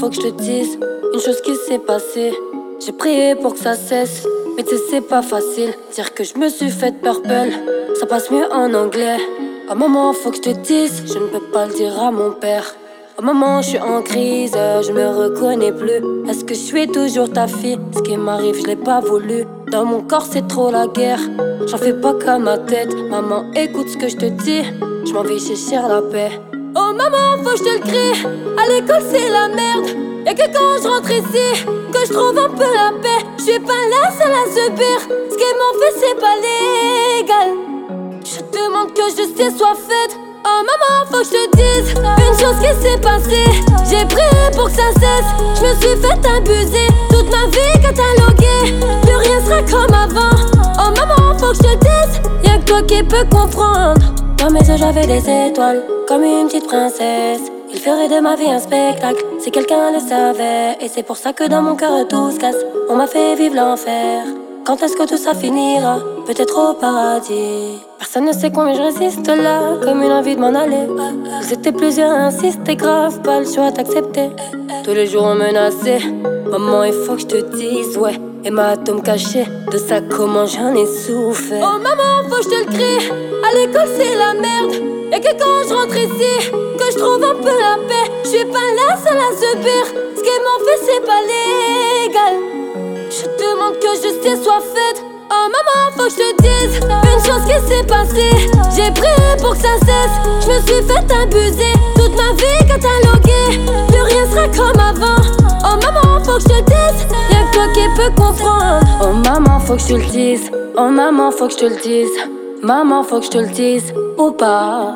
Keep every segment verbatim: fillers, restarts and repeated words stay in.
faut que je te dise une chose qui s'est passée. J'ai prié pour que ça cesse, mais tu sais c'est pas facile. Dire que je me suis fait purple, ça passe mieux en anglais. Oh maman, faut que je te dise, je ne peux pas le dire à mon père. Oh maman, je suis en crise, je me reconnais plus. Est-ce que je suis toujours ta fille? Ce qui m'arrive, je l'ai pas voulu. Dans mon corps, c'est trop la guerre. J'en fais pas qu'à ma tête. Maman, écoute ce que je te dis. Je m'en vais chercher la paix. Oh maman, faut que je te le crie. À l'école, c'est la merde. Y'a que quand je rentre ici que je trouve un peu la paix. Je suis pas la seule à subir. Ce qu'ils m'ont fait, c'est pas légal. Je demande que justice soit faite. Oh maman, faut que je te dise une chose qui s'est passée. J'ai prié pour que ça cesse. Je me suis fait abuser. Toute ma vie cataloguée. Plus rien sera comme avant. Oh maman, faut que je te dise. Y'a que toi qui peux comprendre. Dans mes yeux j'avais des étoiles, comme une petite princesse. Il ferait de ma vie un spectacle, si quelqu'un le savait. Et c'est pour ça que dans mon cœur tout se casse. On m'a fait vivre l'enfer. Quand est-ce que tout ça finira? Peut-être au paradis. Personne ne sait combien je résiste là, comme une envie de m'en aller. Vous étiez plusieurs à insister, grave, pas le choix d'accepter. Tous les jours on menaçait. Maman, il faut que je te dise, ouais. Hématome caché, de ça comment j'en ai souffert. Oh maman, faut que je te le crie. À l'école c'est la merde. Et que quand je rentre ici que je trouve un peu la paix. Je suis pas la seule à subir. Ce qu'ils m'ont fait c'est pas légal. Je demande que justice soit faite. Oh maman, faut que je te dise une chose qui s'est passée. J'ai prié pour que ça cesse. Je me suis fait abuser. Toute ma vie cataloguée. Plus rien sera comme avant. Oh maman, faut que je te dise. Y'a que toi qui peux comprendre. Oh maman, faut que je te le dise. Oh maman, faut que je te le dise. Maman, faut que je te le dise ou pas.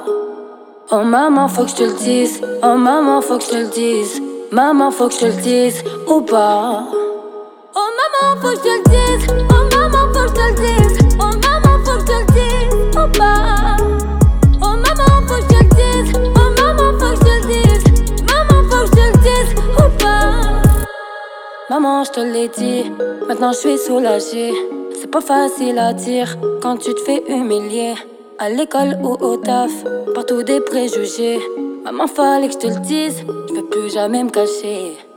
Oh maman, faut que je te le dise. Oh maman, faut que je te le dise. Maman, faut que je te le dise ou pas. Oh maman, faut que je te le dise. Oh maman, faut que je te le dise. Oh maman, faut que je te le dise ou pas. Oh maman, faut que je te le dise. Oh maman, faut que je te le dise. Maman, faut que je te le dise ou pas. Maman, je te l'ai dit, maintenant je suis soulagée. C'est pas facile à dire quand tu te fais humilier. À l'école ou au taf, partout des préjugés. Maman, fallait que je te le dise, je peux plus jamais me cacher.